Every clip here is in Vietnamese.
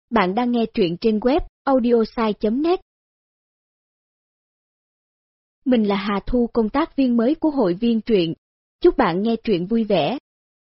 Bạn đang nghe truyện trên web audiosai.net. Mình là Hà Thu, công tác viên mới của hội viên truyện. Chúc bạn nghe truyện vui vẻ.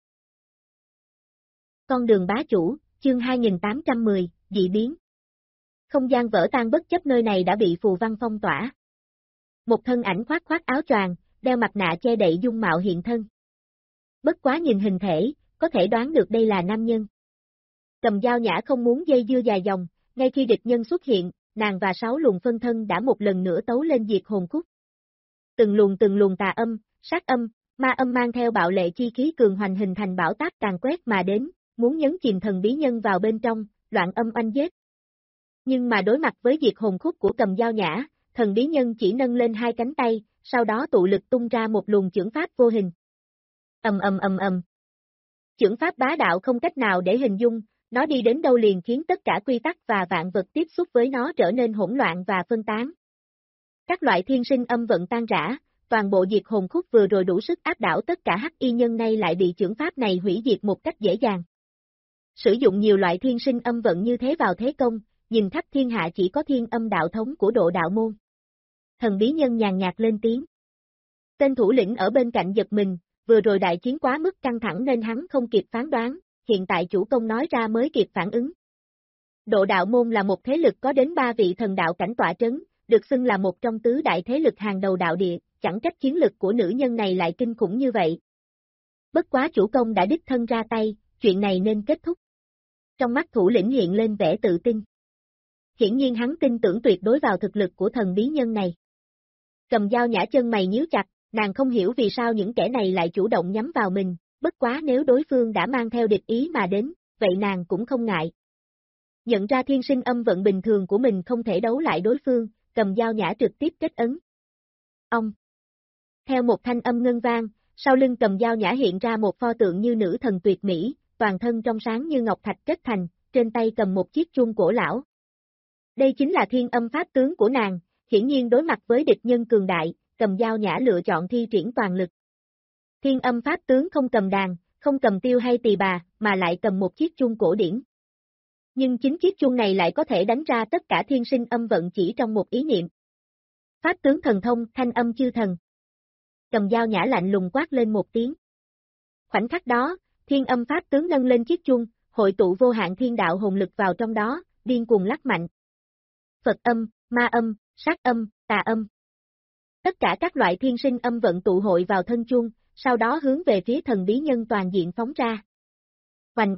Con đường bá chủ, chương 2810, dị biến. Không gian vỡ tan bất chấp nơi này đã bị phù văn phong tỏa. Một thân ảnh khoác áo choàng, đeo mặt nạ che đậy dung mạo hiện thân. Bất quá nhìn hình thể, có thể đoán được đây là nam nhân. Cầm dao nhã không muốn dây dưa dài dòng, ngay khi địch nhân xuất hiện, nàng và 6 luồng phân thân đã một lần nữa tấu lên diệt hồn khúc. Từng luồng tà âm, sát âm, ma âm mang theo bạo lệ chi khí cường hoành hình thành bão táp càn quét mà đến, muốn nhấn chìm thần bí nhân vào bên trong, loạn âm oanh giết. Nhưng mà đối mặt với diệt hồn khúc của cầm dao nhã, thần bí nhân chỉ nâng lên 2 cánh tay, sau đó tụ lực tung ra một luồng chưởng pháp vô hình. Ầm. Chưởng pháp bá đạo không cách nào để hình dung, nó đi đến đâu liền khiến tất cả quy tắc và vạn vật tiếp xúc với nó trở nên hỗn loạn và phân tán. Các loại thiên sinh âm vận tan rã, toàn bộ diệt hồn khúc vừa rồi đủ sức áp đảo tất cả hắc y nhân nay lại bị chưởng pháp này hủy diệt một cách dễ dàng. Sử dụng nhiều loại thiên sinh âm vận như thế vào thế công, nhìn khắp thiên hạ chỉ có thiên âm đạo thống của Độ Đạo Môn. Thần bí nhân nhàn nhạt lên tiếng. Tên thủ lĩnh ở bên cạnh giật mình, vừa rồi đại chiến quá mức căng thẳng nên hắn không kịp phán đoán, hiện tại chủ công nói ra mới kịp phản ứng. Độ Đạo Môn là một thế lực có đến 3 vị thần đạo cảnh tọa trấn, được xưng là một trong tứ đại thế lực hàng đầu đạo địa, chẳng trách chiến lực của nữ nhân này lại kinh khủng như vậy. Bất quá chủ công đã đích thân ra tay, chuyện này nên kết thúc. Trong mắt thủ lĩnh hiện lên vẻ tự tin. Hiển nhiên hắn tin tưởng tuyệt đối vào thực lực của thần bí nhân này. Cầm dao nhã chân mày nhíu chặt, nàng không hiểu vì sao những kẻ này lại chủ động nhắm vào mình, bất quá nếu đối phương đã mang theo địch ý mà đến, vậy nàng cũng không ngại. Nhận ra thiên sinh âm vận bình thường của mình không thể đấu lại đối phương, cầm dao nhã trực tiếp kết ấn. Ông. Theo một thanh âm ngân vang, sau lưng cầm dao nhã hiện ra một pho tượng như nữ thần tuyệt mỹ, toàn thân trong sáng như ngọc thạch kết thành, trên tay cầm một chiếc chuông cổ lão. Đây chính là thiên âm pháp tướng của nàng, hiển nhiên đối mặt với địch nhân cường đại, cầm dao nhã lựa chọn thi triển toàn lực. Thiên âm pháp tướng không cầm đàn, không cầm tiêu hay tỳ bà, mà lại cầm một chiếc chuông cổ điển. Nhưng chính chiếc chuông này lại có thể đánh ra tất cả thiên sinh âm vận chỉ trong một ý niệm. Pháp tướng thần thông, thanh âm chư thần. Cầm dao nhã lạnh lùng quát lên một tiếng. Khoảnh khắc đó, thiên âm pháp tướng nâng lên chiếc chuông, hội tụ vô hạn thiên đạo hồn lực vào trong đó, điên cuồng lắc mạnh. Phật âm, ma âm, sát âm, tà âm. Tất cả các loại thiên sinh âm vận tụ hội vào thân chuông, sau đó hướng về phía thần bí nhân toàn diện phóng ra. Oanh.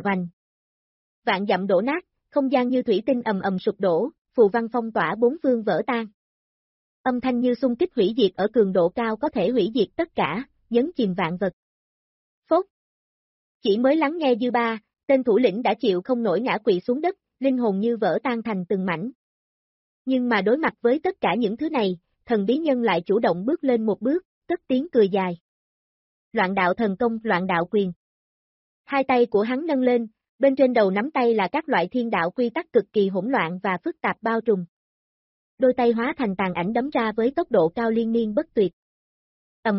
Vạn dặm đổ nát, không gian như thủy tinh ầm sụp đổ, phù văn phong tỏa bốn phương vỡ tan. Âm thanh như xung kích hủy diệt ở cường độ cao có thể hủy diệt tất cả, nhấn chìm vạn vật. Phốt. Chỉ mới lắng nghe dư ba, tên thủ lĩnh đã chịu không nổi ngã quỵ xuống đất, linh hồn như vỡ tan thành từng mảnh. Nhưng mà đối mặt với tất cả những thứ này, thần bí nhân lại chủ động bước lên một bước, cất tiếng cười dài. Loạn đạo thần công, loạn đạo quyền. Hai tay của hắn nâng lên, bên trên đầu nắm tay là các loại thiên đạo quy tắc cực kỳ hỗn loạn và phức tạp bao trùm. Đôi tay hóa thành tàn ảnh đấm ra với tốc độ cao liên miên bất tuyệt. Ầm.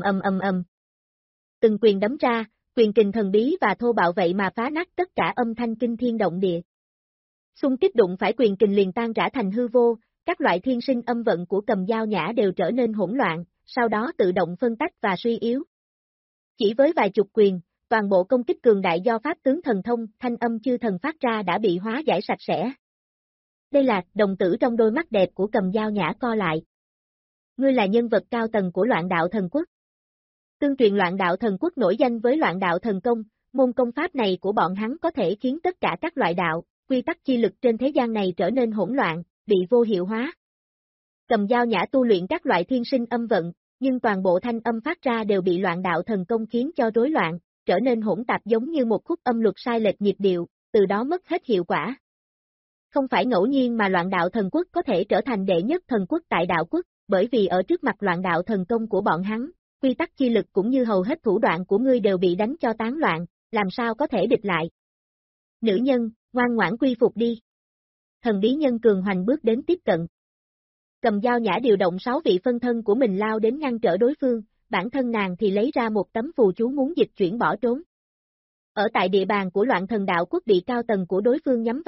Từng quyền đấm ra, quyền kình thần bí và thô bạo vậy mà phá nát tất cả âm thanh kinh thiên động địa. Xung kích đụng phải quyền kình liền tan rã thành hư vô, các loại thiên sinh âm vận của cầm dao nhã đều trở nên hỗn loạn, sau đó tự động phân tách và suy yếu. Chỉ với vài chục quyền, toàn bộ công kích cường đại do pháp tướng thần thông, thanh âm chư thần phát ra đã bị hóa giải sạch sẽ. Đây là, đồng tử trong đôi mắt đẹp của cầm dao nhã co lại. Ngươi là nhân vật cao tầng của loạn đạo thần quốc. Tương truyền loạn đạo thần quốc nổi danh với loạn đạo thần công, môn công pháp này của bọn hắn có thể khiến tất cả các loại đạo, quy tắc chi lực trên thế gian này trở nên hỗn loạn, bị vô hiệu hóa. Cầm dao nhã tu luyện các loại thiên sinh âm vận, nhưng toàn bộ thanh âm phát ra đều bị loạn đạo thần công khiến cho rối loạn, trở nên hỗn tạp giống như một khúc âm luật sai lệch nhịp điệu, từ đó mất hết hiệu quả. Không phải ngẫu nhiên mà loạn đạo thần quốc có thể trở thành đệ nhất thần quốc tại đạo quốc, bởi vì ở trước mặt loạn đạo thần công của bọn hắn, quy tắc chi lực cũng như hầu hết thủ đoạn của ngươi đều bị đánh cho tán loạn, làm sao có thể địch lại. Nữ nhân, ngoan ngoãn quy phục đi. Thần bí nhân cường hoành bước đến tiếp cận. Cầm dao nhã điều động 6 vị phân thân của mình lao đến ngăn trở đối phương, bản thân nàng thì lấy ra một tấm phù chú muốn dịch chuyển bỏ trốn. Ở tại địa bàn của loạn thần đạo quốc bị cao tầng của đối phương nhắm vào,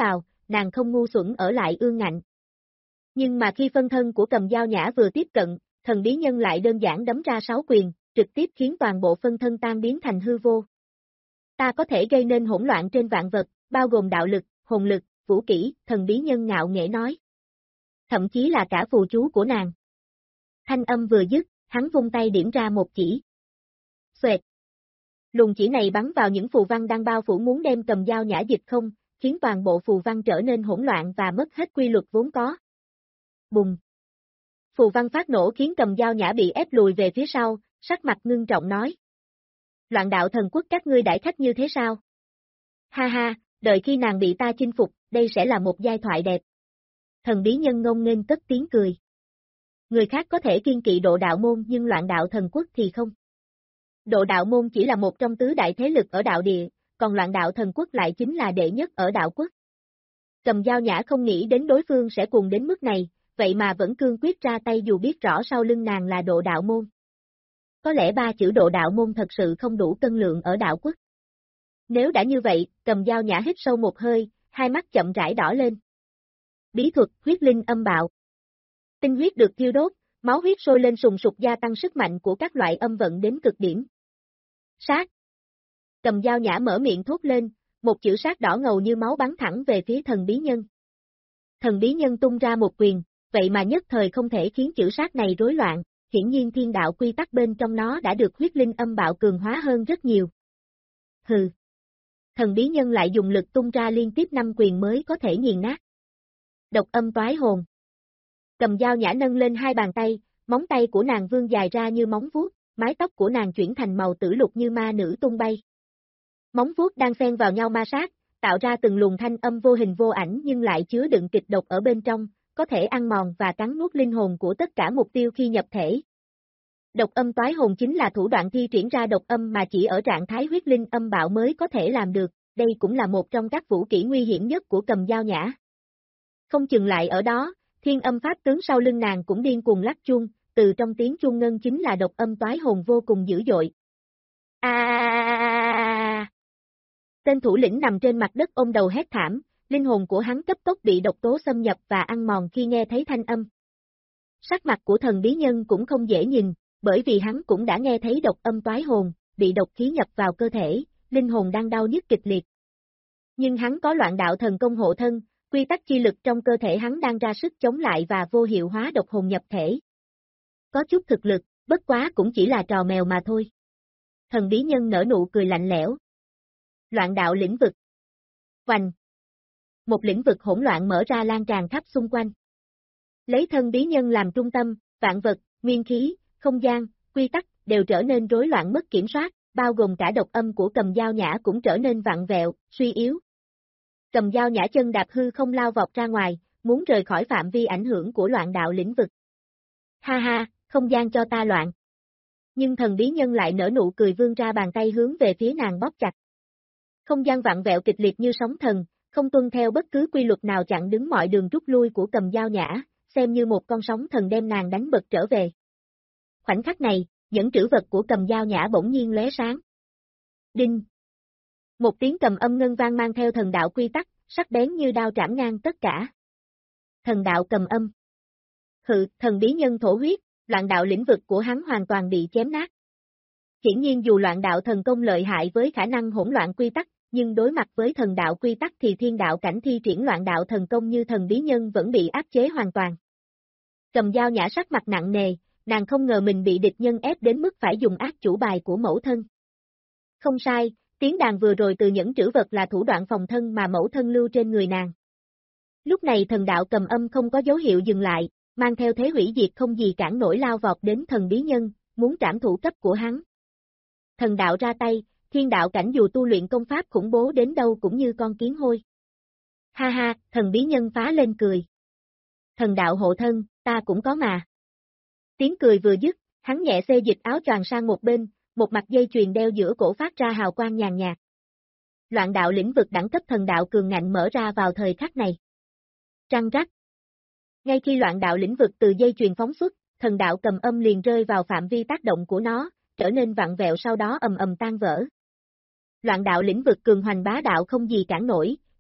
nàng không ngu xuẩn ở lại ương ngạnh. Nhưng mà khi phân thân của Cầm Dao Nhã vừa tiếp cận, thần bí nhân lại đơn giản đấm ra 6 quyền, trực tiếp khiến toàn bộ phân thân tan biến thành hư vô. Ta có thể gây nên hỗn loạn trên vạn vật, bao gồm đạo lực, hồn lực, vũ kỹ, thần bí nhân ngạo nghễ nói. Thậm chí là cả phù chú của nàng. Thanh âm vừa dứt, hắn vung tay điểm ra một chỉ. Xoẹt. Luồng chỉ này bắn vào những phù văn đang bao phủ muốn đem Cầm Dao Nhã dịch không, khiến toàn bộ phù văn trở nên hỗn loạn và mất hết quy luật vốn có. Bùng. Phù văn phát nổ khiến Cầm Dao Nhã bị ép lùi về phía sau, sắc mặt ngưng trọng nói. Loạn đạo thần quốc các ngươi đãi khách như thế sao? Ha ha, đợi khi nàng bị ta chinh phục, đây sẽ là một giai thoại đẹp. Thần bí nhân ngông nghênh cất tiếng cười. Người khác có thể kiên kỵ Độ Đạo môn nhưng Loạn đạo thần quốc thì không. Độ Đạo môn chỉ là một trong tứ đại thế lực ở đạo địa, còn Loạn đạo thần quốc lại chính là đệ nhất ở đạo quốc. Cầm Dao Nhã không nghĩ đến đối phương sẽ cuồng đến mức này, vậy mà vẫn cương quyết ra tay dù biết rõ sau lưng nàng là Độ Đạo môn. Có lẽ 3 chữ Độ Đạo môn thật sự không đủ cân lượng ở đạo quốc. Nếu đã như vậy, Cầm Dao Nhã hít sâu một hơi, hai mắt chậm rãi đỏ lên. Bí thuật huyết linh âm bạo. Tinh huyết được thiêu đốt, máu huyết sôi lên sùng sục gia tăng sức mạnh của các loại âm vận đến cực điểm. Sát. Cầm Dao Nhã mở miệng thốt lên, một chữ sát đỏ ngầu như máu bắn thẳng về phía thần bí nhân. Thần bí nhân tung ra một quyền, vậy mà nhất thời không thể khiến chữ sát này rối loạn, hiển nhiên thiên đạo quy tắc bên trong nó đã được huyết linh âm bạo cường hóa hơn rất nhiều. Hừ. Thần bí nhân lại dùng lực tung ra liên tiếp 5 quyền mới có thể nghiền nát. Độc âm toái hồn. Cầm Dao Nhã nâng lên 2 bàn tay, móng tay của nàng vươn dài ra như móng vuốt, mái tóc của nàng chuyển thành màu tử lục như ma nữ tung bay. Móng vuốt đang xen vào nhau ma sát, tạo ra từng luồng thanh âm vô hình vô ảnh nhưng lại chứa đựng kịch độc ở bên trong, có thể ăn mòn và cắn nuốt linh hồn của tất cả mục tiêu khi nhập thể. Độc âm toái hồn chính là thủ đoạn thi triển ra độc âm mà chỉ ở trạng thái huyết linh âm bạo mới có thể làm được, đây cũng là một trong các vũ kỹ nguy hiểm nhất của Cầm Dao Nhã. Không chừng lại ở đó, thiên âm pháp tướng sau lưng nàng cũng điên cuồng lắc chuông, từ trong tiếng chuông ngân chính là độc âm toái hồn vô cùng dữ dội. Tên thủ lĩnh nằm trên mặt đất ôm đầu hét thảm, linh hồn của hắn cấp tốc bị độc tố xâm nhập và ăn mòn khi nghe thấy thanh âm. Sắc mặt của thần bí nhân cũng không dễ nhìn, bởi vì hắn cũng đã nghe thấy độc âm toái hồn, bị độc khí nhập vào cơ thể, linh hồn đang đau nhức kịch liệt. Nhưng hắn có loạn đạo thần công hộ thân, quy tắc chi lực trong cơ thể hắn đang ra sức chống lại và vô hiệu hóa độc hồn nhập thể. Có chút thực lực, bất quá cũng chỉ là trò mèo mà thôi. Thần bí nhân nở nụ cười lạnh lẽo. Loạn đạo lĩnh vực. Oanh. Một lĩnh vực hỗn loạn mở ra lan tràn khắp xung quanh. Lấy thân bí nhân làm trung tâm, vạn vật, nguyên khí, không gian, quy tắc đều trở nên rối loạn mất kiểm soát, bao gồm cả độc âm của Cầm Dao Nhã cũng trở nên vặn vẹo, suy yếu. Cầm Dao Nhã chân đạp hư không lao vọt ra ngoài, muốn rời khỏi phạm vi ảnh hưởng của loạn đạo lĩnh vực. Ha ha, không gian cho ta loạn. Nhưng thần bí nhân lại nở nụ cười vươn ra bàn tay hướng về phía nàng bóp chặt. Không gian vặn vẹo kịch liệt như sóng thần, không tuân theo bất cứ quy luật nào chặn đứng mọi đường rút lui của Cầm Dao Nhã, xem như một con sóng thần đem nàng đánh bật trở về. Khoảnh khắc này, những trữ vật của Cầm Dao Nhã bỗng nhiên lóe sáng. Đinh. Một tiếng cầm âm ngân vang mang theo thần đạo quy tắc, sắc bén như đao trảm ngang tất cả. Thần đạo cầm âm. Hự, thần bí nhân thổ huyết, loạn đạo lĩnh vực của hắn hoàn toàn bị chém nát. Hiển nhiên dù loạn đạo thần công lợi hại với khả năng hỗn loạn quy tắc, nhưng đối mặt với thần đạo quy tắc thì thiên đạo cảnh thi triển loạn đạo thần công như thần bí nhân vẫn bị áp chế hoàn toàn. Cầm Dao Nhã sắc mặt nặng nề, nàng không ngờ mình bị địch nhân ép đến mức phải dùng ác chủ bài của mẫu thân. Không sai, tiếng đàn vừa rồi từ những trữ vật là thủ đoạn phòng thân mà mẫu thân lưu trên người nàng. Lúc này thần đạo cầm âm không có dấu hiệu dừng lại, mang theo thế hủy diệt không gì cản nổi lao vọt đến thần bí nhân, muốn trảm thủ cấp của hắn. Thần đạo ra tay, thiên đạo cảnh dù tu luyện công pháp khủng bố đến đâu cũng như con kiến hôi. Ha ha, thần bí nhân phá lên cười. Thần đạo hộ thân, ta cũng có mà. Tiếng cười vừa dứt, hắn nhẹ xê dịch áo choàng sang một bên, một mặt dây chuyền đeo giữa cổ phát ra hào quang nhàn nhạt. Loạn đạo lĩnh vực đẳng cấp thần đạo cường ngạnh mở ra vào thời khắc này. Trăng rắc. Ngay khi loạn đạo lĩnh vực từ dây chuyền phóng xuất, thần đạo cầm âm liền rơi vào phạm vi tác động của nó, trở nên vặn vẹo sau đó ầm ầm tan vỡ. Loạn đạo lĩnh vực cường hoành bá đạo không gì cản nổi,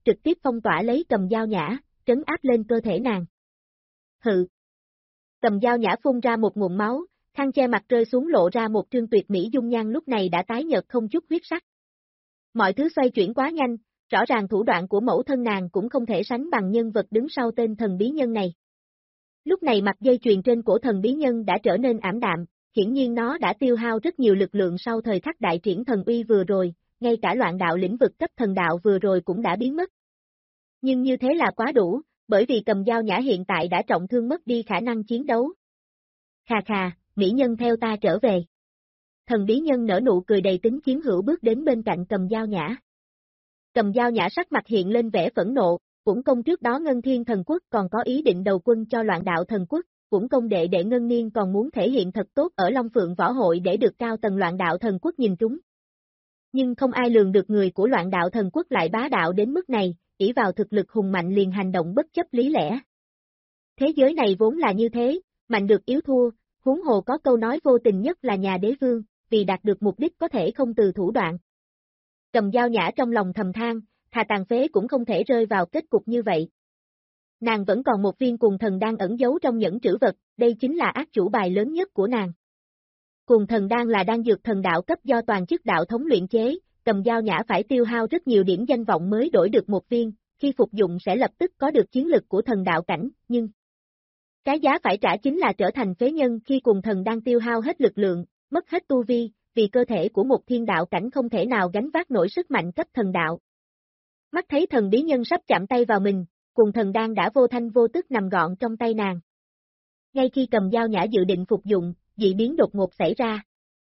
trực tiếp phong tỏa lấy Cầm Dao Nhã, trấn áp lên cơ thể nàng. Hự! Cầm Dao Nhã phun ra một ngụm máu, khăn che mặt rơi xuống lộ ra một trương tuyệt mỹ dung nhan lúc này đã tái nhợt không chút huyết sắc. Mọi thứ xoay chuyển quá nhanh, rõ ràng thủ đoạn của mẫu thân nàng cũng không thể sánh bằng nhân vật đứng sau tên thần bí nhân này. Lúc này mặt dây chuyền trên cổ thần bí nhân đã trở nên ảm đạm, hiển nhiên nó đã tiêu hao rất nhiều lực lượng sau thời khắc đại triển thần uy vừa rồi, ngay cả loạn đạo lĩnh vực cấp thần đạo vừa rồi cũng đã biến mất. Nhưng như thế là quá đủ, bởi vì Cầm Dao Nhã hiện tại đã trọng thương mất đi khả năng chiến đấu. Khà khà, mỹ nhân theo ta trở về. Thần bí nhân nở nụ cười đầy tính chiếm hữu bước đến bên cạnh Cầm Dao Nhã. Cầm Dao Nhã sắc mặt hiện lên vẻ phẫn nộ, Uổng Công trước đó Ngân Thiên Thần Quốc còn có ý định đầu quân cho loạn đạo thần quốc, Uổng Công đệ đệ Ngân Niên còn muốn thể hiện thật tốt ở Long Phượng Võ Hội để được cao tầng loạn đạo thần quốc nhìn trúng. Nhưng không ai lường được người của loạn đạo thần quốc lại bá đạo đến mức này, ỷ vào thực lực hùng mạnh liền hành động bất chấp lý lẽ. Thế giới này vốn là như thế, mạnh được yếu thua, huống hồ có câu nói vô tình nhất là nhà đế vương, vì đạt được mục đích có thể không từ thủ đoạn. Cầm Dao Nhã trong lòng thầm than, thà tàn phế cũng không thể rơi vào kết cục như vậy. Nàng vẫn còn một viên cuồng thần đang ẩn giấu trong nhẫn trữ vật, đây chính là ác chủ bài lớn nhất của nàng. Cuồng thần đan là đan dược thần đạo cấp do toàn chức đạo thống luyện chế, Cầm Dao Nhã phải tiêu hao rất nhiều điểm danh vọng mới đổi được một viên, khi phục dụng sẽ lập tức có được chiến lực của thần đạo cảnh, nhưng cái giá phải trả chính là trở thành phế nhân khi cuồng thần đang tiêu hao hết lực lượng, mất hết tu vi, vì cơ thể của một thiên đạo cảnh không thể nào gánh vác nổi sức mạnh cấp thần đạo. Mắt thấy thần bí nhân sắp chạm tay vào mình, cuồng thần đan đã vô thanh vô tức nằm gọn trong tay nàng. Ngay khi Cầm Dao Nhã dự định phục dụng, dị biến đột ngột xảy ra.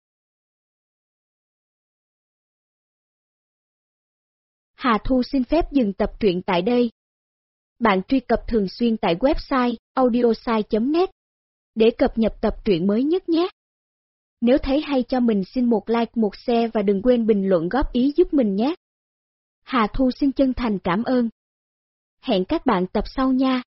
Hà Thu xin phép dừng tập truyện tại đây. Bạn truy cập thường xuyên tại website audiosai.net để cập nhật tập truyện mới nhất nhé. Nếu thấy hay cho mình xin một like, một share và đừng quên bình luận góp ý giúp mình nhé. Hà Thu xin chân thành cảm ơn. Hẹn các bạn tập sau nha.